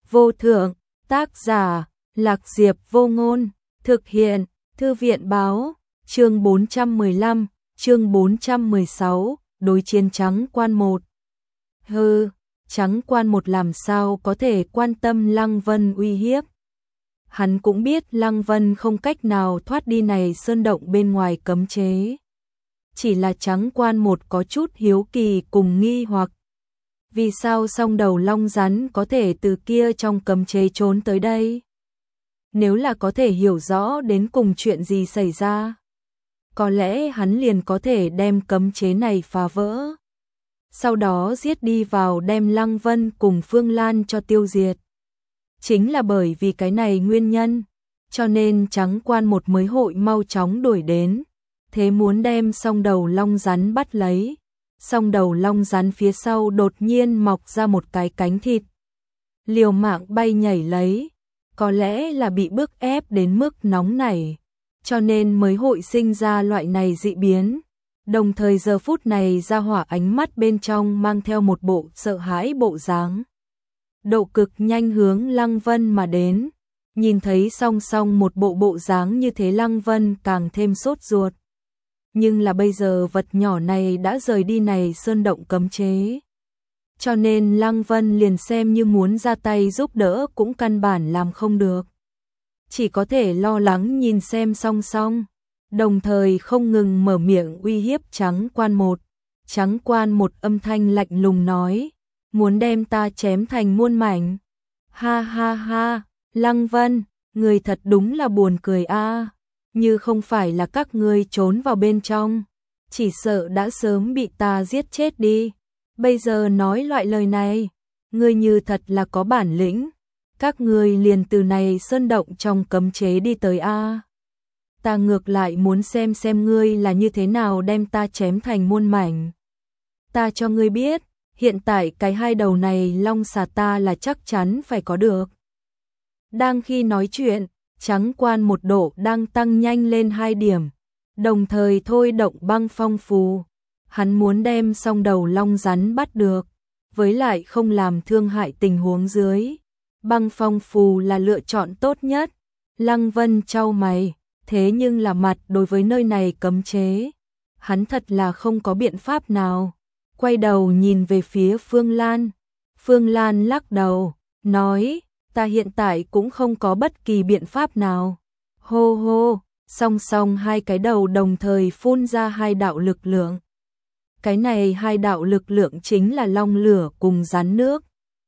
vô thượng, tác giả, Lạc Diệp Vô Ngôn, thực hiện, Thư viện báo, chương 415, chương 416, đối chiến Trắng Quan một. Hừ, Trắng Quan một làm sao có thể quan tâm Lăng Vân uy hiếp. Hắn cũng biết Lăng Vân không cách nào thoát đi này sơn động bên ngoài cấm chế. Chỉ là Trắng Quan một có chút hiếu kỳ cùng nghi hoặc. Vì sao song đầu long rắn có thể từ kia trong cấm chế trốn tới đây? Nếu là có thể hiểu rõ đến cùng chuyện gì xảy ra, có lẽ hắn liền có thể đem cấm chế này phá vỡ. Sau đó giết đi vào đem Lăng Vân cùng Phương Lan cho tiêu diệt. Chính là bởi vì cái này nguyên nhân, cho nên Trắng Quan một mới hội mau chóng đuổi đến, thế muốn đem song đầu long rắn bắt lấy. Song đầu long rắn phía sau đột nhiên mọc ra một cái cánh thịt. Liều mạng bay nhảy lấy, có lẽ là bị bức ép đến mức nóng nảy, cho nên mới hội sinh ra loại này dị biến. Đồng thời giờ phút này ra hỏa ánh mắt bên trong mang theo một bộ sợ hãi bộ dáng. Độ cực nhanh hướng Lăng Vân mà đến, nhìn thấy song song một bộ bộ dáng như thế Lăng Vân càng thêm sốt ruột. Nhưng là bây giờ vật nhỏ này đã rời đi này sơn động cấm chế. Cho nên Lăng Vân liền xem như muốn ra tay giúp đỡ cũng căn bản làm không được. Chỉ có thể lo lắng nhìn xem song song, đồng thời không ngừng mở miệng uy hiếp Trắng Quan một. Trắng Quan một âm thanh lạnh lùng nói, muốn đem ta chém thành muôn mảnh. Ha ha ha, Lăng Vân, người thật đúng là buồn cười a. Như không phải là các ngươi trốn vào bên trong, chỉ sợ đã sớm bị ta giết chết đi. Bây giờ nói loại lời này, ngươi như thật là có bản lĩnh, các ngươi liền từ này sơn động trong cấm chế đi tới a. Ta ngược lại muốn xem ngươi là như thế nào đem ta chém thành muôn mảnh. Ta cho ngươi biết, hiện tại cái hai đầu này long xà ta là chắc chắn phải có được. Đang khi nói chuyện, Trắng Quan một độ đang tăng nhanh lên 2 điểm, đồng thời thôi động băng phong phù. Hắn muốn đem song đầu long rắn bắt được, với lại không làm thương hại tình huống dưới. Băng phong phù là lựa chọn tốt nhất. Lăng Vân chau mày, thế nhưng là mặt đối với nơi này cấm chế, hắn thật là không có biện pháp nào. Quay đầu nhìn về phía Phương Lan. Phương Lan lắc đầu, nói, ta hiện tại cũng không có bất kỳ biện pháp nào. Hô hô, song song hai cái đầu đồng thời phun ra 2 đạo lực lượng. Cái này 2 đạo lực lượng chính là long lửa cùng rắn nước.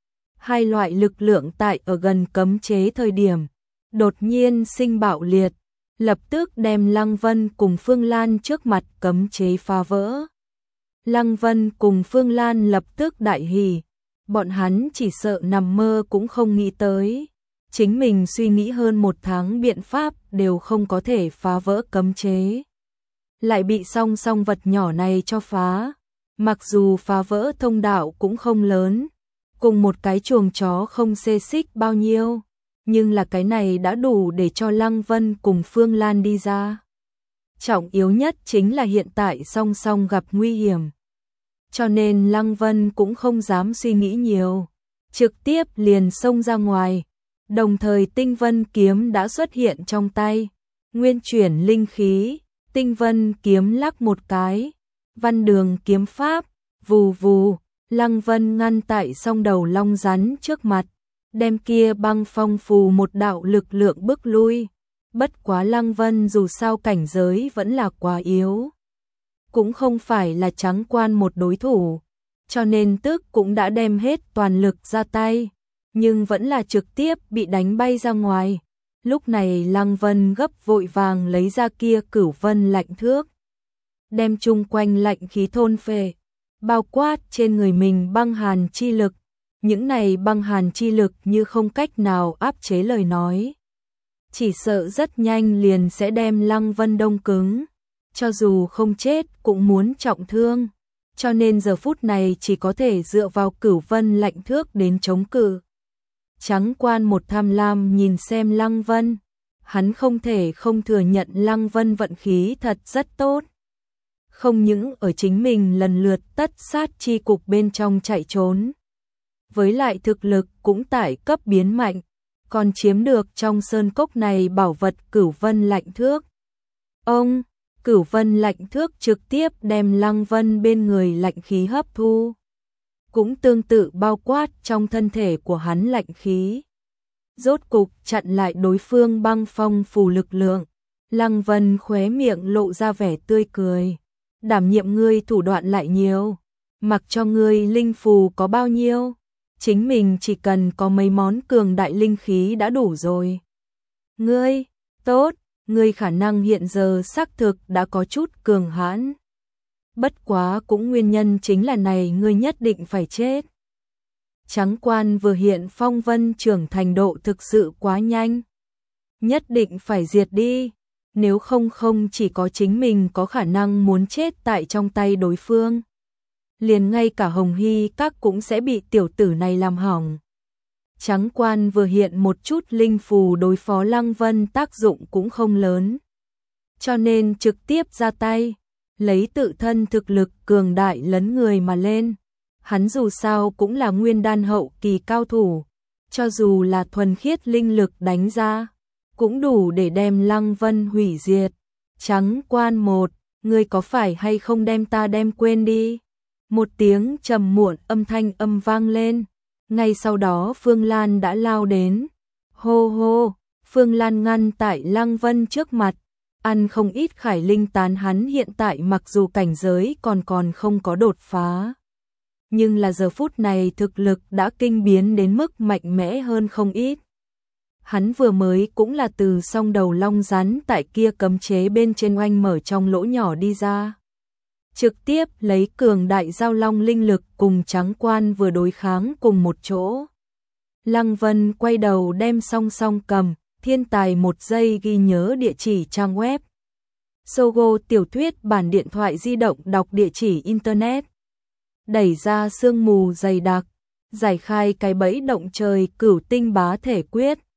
2 loại lực lượng tại ở gần cấm chế thời điểm, đột nhiên sinh bạo liệt, lập tức đem Lăng Vân cùng Phương Lan trước mặt cấm chế phá vỡ. Lăng Vân cùng Phương Lan lập tức đại hỉ. Bọn hắn chỉ sợ nằm mơ cũng không nghĩ tới. Chính mình suy nghĩ hơn 1 tháng biện pháp đều không có thể phá vỡ cấm chế. Lại bị song song vật nhỏ này cho phá. Mặc dù phá vỡ thông đạo cũng không lớn, cùng một cái chuồng chó không xê xích bao nhiêu. Nhưng là cái này đã đủ để cho Lăng Vân cùng Phương Lan đi ra. Trọng yếu nhất chính là hiện tại song song gặp nguy hiểm. Cho nên Lăng Vân cũng không dám suy nghĩ nhiều, trực tiếp liền xông ra ngoài. Đồng thời Tinh Vân kiếm đã xuất hiện trong tay, nguyên chuyển linh khí, Tinh Vân kiếm lắc một cái, văn đường kiếm pháp, vù vù, Lăng Vân ngăn tại song đầu long rắn trước mặt, đem kia băng phong phù một đạo lực lượng bức lui. Bất quá Lăng Vân dù sao cảnh giới vẫn là quá yếu, cũng không phải là Trắng Quan một đối thủ, cho nên tức cũng đã đem hết toàn lực ra tay, nhưng vẫn là trực tiếp bị đánh bay ra ngoài. Lúc này Lăng Vân gấp vội vàng lấy ra kia Cửu Vân lạnh thước, đem chung quanh lạnh khí thôn phệ, bao quát trên người mình băng hàn chi lực. Những này băng hàn chi lực như không cách nào áp chế lời nói, chỉ sợ rất nhanh liền sẽ đem Lăng Vân đông cứng, cho dù không chết cũng muốn trọng thương, cho nên giờ phút này chỉ có thể dựa vào Cửu Vân lạnh thước đến chống cự. Trắng Quan một tham lam nhìn xem Lăng Vân, hắn không thể không thừa nhận Lăng Vân vận khí thật rất tốt. Không những ở chính mình lần lượt tất sát chi cục bên trong chạy trốn, với lại thực lực cũng tải cấp biến mạnh, còn chiếm được trong sơn cốc này bảo vật Cửu Vân Lạnh Thước. Ông, Cửu Vân Lạnh Thước trực tiếp đem Lăng Vân bên người lạnh khí hấp thu, cũng tương tự bao quát trong thân thể của hắn lạnh khí. Rốt cục chặn lại đối phương băng phong phù lực lượng. Lăng Vân khóe miệng lộ ra vẻ tươi cười. Đảm nhiệm ngươi thủ đoạn lại nhiều, mặc cho ngươi linh phù có bao nhiêu, chính mình chỉ cần có mấy món cường đại linh khí đã đủ rồi. Ngươi, tốt, ngươi khả năng hiện giờ xác thực đã có chút cường hãn. Bất quá cũng nguyên nhân chính là này ngươi nhất định phải chết. Trắng quan vừa hiện phong vân trưởng thành độ thực sự quá nhanh. Nhất định phải diệt đi, nếu không chỉ có chính mình có khả năng muốn chết tại trong tay đối phương. Liền ngay cả Hồng Hy các cũng sẽ bị tiểu tử này làm hỏng. Trắng quan vừa hiện một chút linh phù đối phó Lăng Vân tác dụng cũng không lớn. Cho nên trực tiếp ra tay, lấy tự thân thực lực cường đại lấn người mà lên. Hắn dù sao cũng là nguyên đan hậu kỳ cao thủ, cho dù là thuần khiết linh lực đánh ra, cũng đủ để đem Lăng Vân hủy diệt. Trắng quan một, ngươi có phải hay không đem ta đem quên đi? Một tiếng trầm muộn âm vang lên, ngay sau đó Phương Lan đã lao đến. Hô hô, Phương Lan ngăn tại Lăng Vân trước mặt, ăn không ít khải linh tán. Hắn hiện tại mặc dù cảnh giới còn không có đột phá, nhưng là giờ phút này thực lực đã kinh biến đến mức mạnh mẽ hơn không ít. Hắn vừa mới cũng là từ song đầu long rắn tại kia cấm chế bên trên oanh mở trong lỗ nhỏ đi ra. Trực tiếp lấy cường đại giao long linh lực cùng trắng quan vừa đối kháng cùng một chỗ. Lăng Vân quay đầu đem song cầm, thiên tài một giây ghi nhớ địa chỉ trang web. Sogo tiểu thuyết bản điện thoại di động đọc địa chỉ internet. Đẩy ra sương mù dày đặc, giải khai cái bẫy động trời Cửu Tinh Bá Thể Quyết.